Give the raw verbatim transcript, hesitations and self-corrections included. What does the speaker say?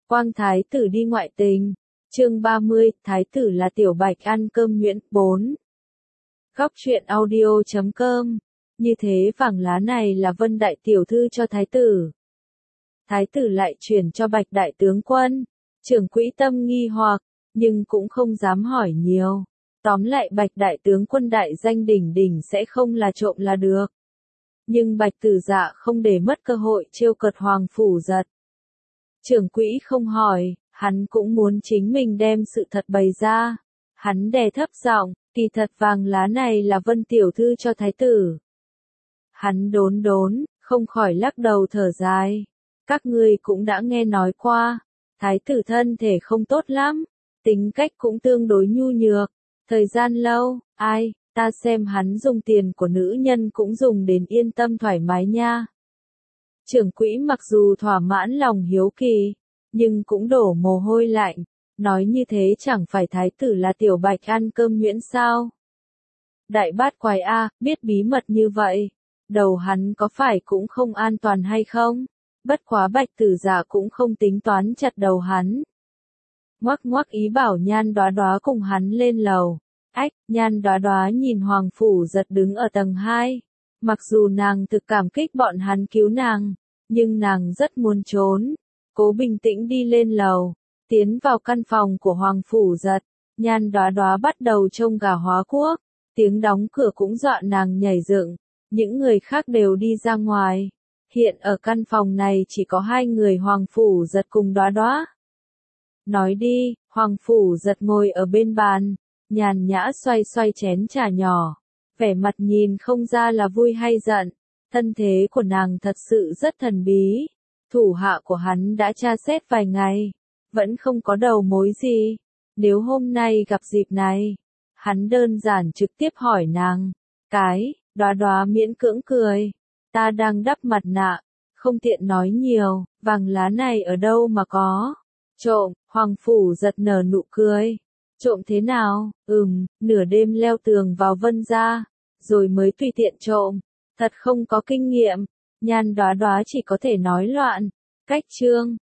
Quang thái tử đi ngoại tình. Chương ba mươi, thái tử là tiểu bạch ăn cơm nhuyễn. bốn. Góc truyện audio chấm com. Như thế vàng lá này là Vân đại tiểu thư cho thái tử. Thái tử lại chuyển cho Bạch đại tướng quân. Trưởng quỹ tâm nghi hoặc, nhưng cũng không dám hỏi nhiều. Tóm lại Bạch đại tướng quân đại danh đỉnh đỉnh sẽ không là trộm là được. Nhưng Bạch tử dạ không để mất cơ hội trêu cợt Hoàng Phủ Giật. Trưởng quỹ không hỏi, hắn cũng muốn chính mình đem sự thật bày ra. Hắn đè thấp giọng, kỳ thật vàng lá này là Vân tiểu thư cho thái tử. Hắn đốn đốn, không khỏi lắc đầu thở dài. Các ngươi cũng đã nghe nói qua, thái tử thân thể không tốt lắm, tính cách cũng tương đối nhu nhược. Thời gian lâu, ai, ta xem hắn dùng tiền của nữ nhân cũng dùng đến yên tâm thoải mái nha. Trưởng quỹ mặc dù thỏa mãn lòng hiếu kỳ, nhưng cũng đổ mồ hôi lạnh, nói như thế chẳng phải thái tử là tiểu bạch ăn cơm nhuyễn sao. Đại bát quái a, biết bí mật như vậy, đầu hắn có phải cũng không an toàn hay không? Bất quá Bạch tử dạ cũng không tính toán chặt đầu hắn. Ngoắc ngoắc ý bảo Nhan Đoá Đoá cùng hắn lên lầu. Ách, Nhan Đoá Đoá nhìn Hoàng Phủ Giật đứng ở tầng hai. Mặc dù nàng thực cảm kích bọn hắn cứu nàng, nhưng nàng rất muốn trốn. Cố bình tĩnh đi lên lầu, tiến vào căn phòng của Hoàng Phủ Giật. Nhan Đoá Đoá bắt đầu trông gà hóa quốc, tiếng đóng cửa cũng dọa nàng nhảy dựng. Những người khác đều đi ra ngoài. Hiện ở căn phòng này chỉ có hai người Hoàng Phủ Giật cùng Đoá Đoá. Nói đi, Hoàng Phủ Giật ngồi ở bên bàn, nhàn nhã xoay xoay chén trà nhỏ. Vẻ mặt nhìn không ra là vui hay giận. Thân thế của nàng thật sự rất thần bí. Thủ hạ của hắn đã tra xét vài ngày, vẫn không có đầu mối gì. Nếu hôm nay gặp dịp này, hắn đơn giản trực tiếp hỏi nàng. Cái, Đoá Đoá miễn cưỡng cười. Ta đang đắp mặt nạ, không tiện nói nhiều, vàng lá này ở đâu mà có. Trộm, Hoàng Phủ Giật nở nụ cười. Trộm thế nào? Ừm, nửa đêm leo tường vào Vân gia, rồi mới tùy tiện trộm. Thật không có kinh nghiệm. Nhan Đoá Đoá chỉ có thể nói loạn. Cách chương.